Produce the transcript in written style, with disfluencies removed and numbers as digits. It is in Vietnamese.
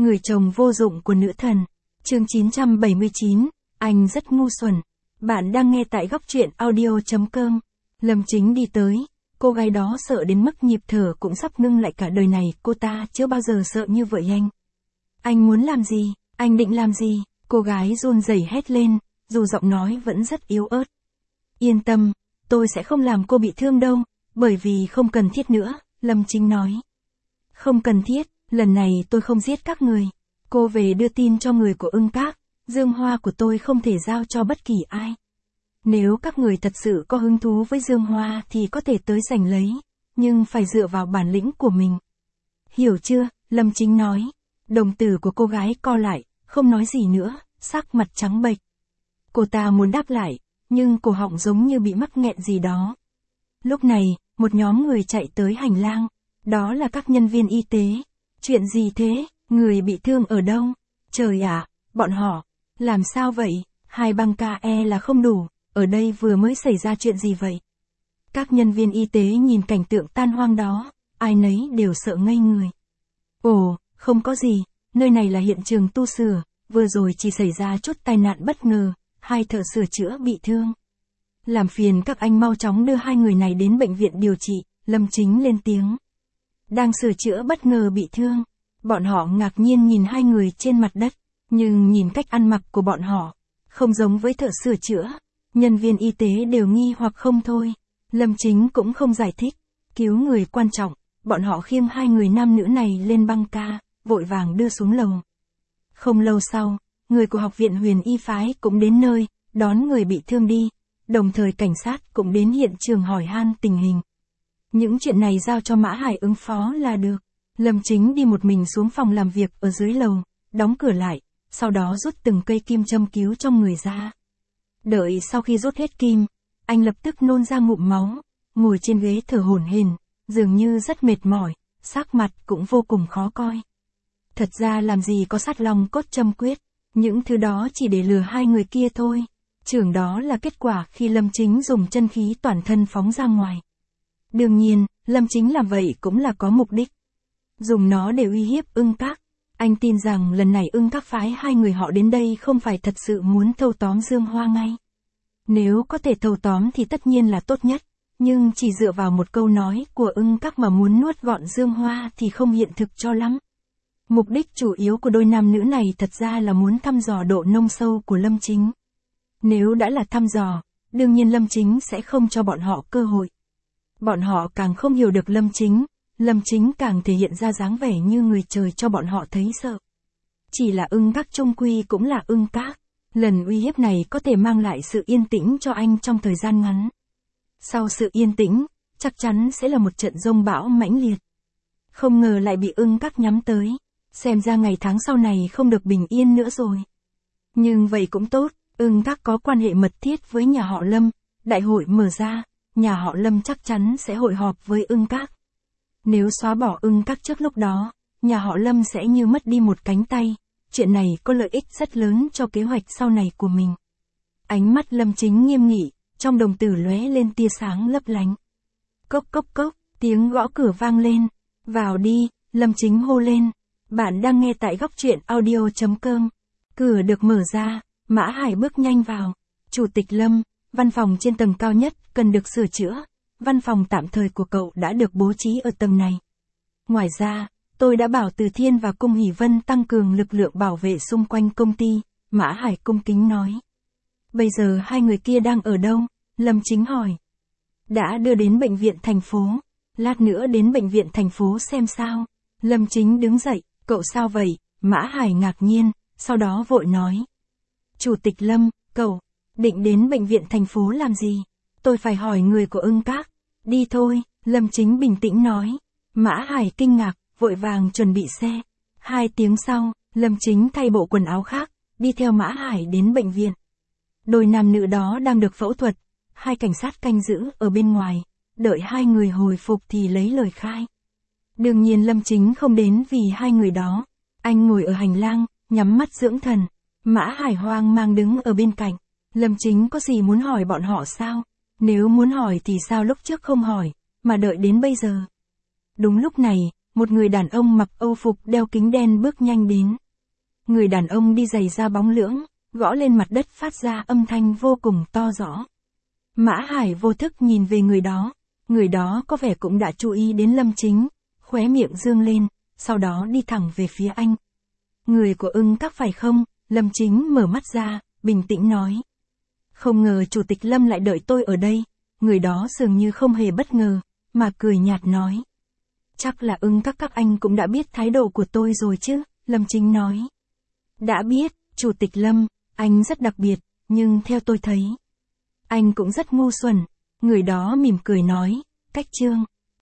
Người chồng vô dụng của nữ thần. Chương 979, anh rất ngu xuẩn. Bạn đang nghe tại góc truyện audio.com. Lâm Chính đi tới, cô gái đó sợ đến mức nhịp thở cũng sắp ngưng lại cả đời này, cô ta chưa bao giờ sợ như vậy anh. Anh muốn làm gì? Anh định làm gì? Cô gái run rẩy hét lên, dù giọng nói vẫn rất yếu ớt. Yên tâm, tôi sẽ không làm cô bị thương đâu, bởi vì không cần thiết nữa, Lâm Chính nói. Không cần thiết, lần này tôi không giết các người. Cô về đưa tin cho người của Ưng Các, Dương Hoa của tôi không thể giao cho bất kỳ ai. Nếu các người thật sự có hứng thú với Dương Hoa thì có thể tới giành lấy, nhưng phải dựa vào bản lĩnh của mình. Hiểu chưa? Lâm Chính nói. Đồng tử của cô gái co lại, không nói gì nữa, sắc mặt trắng bệch. Cô ta muốn đáp lại, nhưng cổ họng giống như bị mắc nghẹn gì đó. Lúc này, một nhóm người chạy tới hành lang, đó là các nhân viên y tế. Chuyện gì thế? Người bị thương ở đâu? Trời ạ, bọn họ, làm sao vậy? 2 băng KE là không đủ, ở đây vừa mới xảy ra chuyện gì vậy? Các nhân viên y tế nhìn cảnh tượng tan hoang đó, ai nấy đều sợ ngây người. Ồ, không có gì, nơi này là hiện trường tu sửa, vừa rồi chỉ xảy ra chút tai nạn bất ngờ, 2 thợ sửa chữa bị thương. Làm phiền các anh mau chóng đưa 2 người này đến bệnh viện điều trị, Lâm Chính lên tiếng. Đang sửa chữa bất ngờ bị thương. Bọn họ ngạc nhiên nhìn 2 người trên mặt đất, nhưng nhìn cách ăn mặc của bọn họ, không giống với thợ sửa chữa. Nhân viên y tế đều nghi hoặc không thôi. Lâm Chính cũng không giải thích. Cứu người quan trọng, bọn họ khiêng 2 người nam nữ này lên băng ca, vội vàng đưa xuống lầu. Không lâu sau, người của học viện Huyền Y Phái cũng đến nơi, đón người bị thương đi. Đồng thời cảnh sát cũng đến hiện trường hỏi han tình hình. Những chuyện này giao cho Mã Hải ứng phó là được. Lâm Chính đi một mình xuống phòng làm việc ở dưới lầu, đóng cửa lại, sau đó rút từng cây kim châm cứu trong người ra. Đợi sau khi rút hết kim, anh lập tức nôn ra ngụm máu, ngồi trên ghế thở hổn hển, dường như rất mệt mỏi, sắc mặt cũng vô cùng khó coi. Thật ra làm gì có sát long cốt châm quyết, những thứ đó chỉ để lừa 2 người kia thôi. Trưởng đó là kết quả khi Lâm Chính dùng chân khí toàn thân phóng ra ngoài. Đương nhiên, Lâm Chính làm vậy cũng là có mục đích. Dùng nó để uy hiếp Ưng Các. Anh tin rằng lần này Ưng Các phái 2 người họ đến đây không phải thật sự muốn thâu tóm Dương Hoa ngay. Nếu có thể thâu tóm thì tất nhiên là tốt nhất, nhưng chỉ dựa vào một câu nói của Ưng Các mà muốn nuốt gọn Dương Hoa thì không hiện thực cho lắm. Mục đích chủ yếu của đôi nam nữ này thật ra là muốn thăm dò độ nông sâu của Lâm Chính. Nếu đã là thăm dò, đương nhiên Lâm Chính sẽ không cho bọn họ cơ hội. Bọn họ càng không hiểu được Lâm Chính càng thể hiện ra dáng vẻ như người trời cho bọn họ thấy sợ. Chỉ là Ưng Các chung quy cũng là Ưng Các. Lần uy hiếp này có thể mang lại sự yên tĩnh cho anh trong thời gian ngắn. Sau sự yên tĩnh, chắc chắn sẽ là một trận giông bão mãnh liệt. Không ngờ lại bị Ưng Các nhắm tới. Xem ra ngày tháng sau này không được bình yên nữa rồi. Nhưng vậy cũng tốt, Ưng Các có quan hệ mật thiết với nhà họ Lâm. Đại hội mở ra, nhà họ Lâm chắc chắn sẽ hội họp với Ưng Các. Nếu xóa bỏ Ưng Các trước lúc đó, nhà họ Lâm sẽ như mất đi một cánh tay. Chuyện này có lợi ích rất lớn cho kế hoạch sau này của mình. Ánh mắt Lâm Chính nghiêm nghị, trong đồng tử lóe lên tia sáng lấp lánh. Cốc cốc cốc, tiếng gõ cửa vang lên. Vào đi, Lâm Chính hô lên. Bạn đang nghe tại góc truyện audio.com. Cửa được mở ra, Mã Hải bước nhanh vào. Chủ tịch Lâm, văn phòng trên tầng cao nhất cần được sửa chữa. Văn phòng tạm thời của cậu đã được bố trí ở tầng này. Ngoài ra, tôi đã bảo Từ Thiên và Cung Hỷ Vân tăng cường lực lượng bảo vệ xung quanh công ty, Mã Hải cung kính nói. Bây giờ 2 người kia đang ở đâu? Lâm Chính hỏi. Đã đưa đến bệnh viện thành phố. Lát nữa đến bệnh viện thành phố xem sao. Lâm Chính đứng dậy, cậu sao vậy? Mã Hải ngạc nhiên, sau đó vội nói. Chủ tịch Lâm, cậu định đến bệnh viện thành phố làm gì? Tôi phải hỏi người của Ưng Các. Đi thôi, Lâm Chính bình tĩnh nói. Mã Hải kinh ngạc, vội vàng chuẩn bị xe. 2 tiếng sau, Lâm Chính thay bộ quần áo khác, đi theo Mã Hải đến bệnh viện. Đôi nam nữ đó đang được phẫu thuật, 2 cảnh sát canh giữ ở bên ngoài, đợi 2 người hồi phục thì lấy lời khai. Đương nhiên Lâm Chính không đến vì 2 người đó. Anh ngồi ở hành lang, nhắm mắt dưỡng thần. Mã Hải hoang mang đứng ở bên cạnh. Lâm Chính có gì muốn hỏi bọn họ sao? Nếu muốn hỏi thì sao lúc trước không hỏi, mà đợi đến bây giờ? Đúng lúc này, một người đàn ông mặc âu phục đeo kính đen bước nhanh đến. Người đàn ông đi giày da bóng lưỡng, gõ lên mặt đất phát ra âm thanh vô cùng to rõ. Mã Hải vô thức nhìn về người đó có vẻ cũng đã chú ý đến Lâm Chính, khóe miệng dương lên, sau đó đi thẳng về phía anh. Người của Ưng Các phải không? Lâm Chính mở mắt ra, bình tĩnh nói. Không ngờ Chủ tịch Lâm lại đợi tôi ở đây. Người đó dường như không hề bất ngờ, mà cười nhạt nói. Chắc là Ưng các anh cũng đã biết thái độ của tôi rồi chứ, Lâm Chính nói. Đã biết, Chủ tịch Lâm, anh rất đặc biệt, nhưng theo tôi thấy, anh cũng rất ngu xuẩn. Người đó mỉm cười nói, Cách Trương.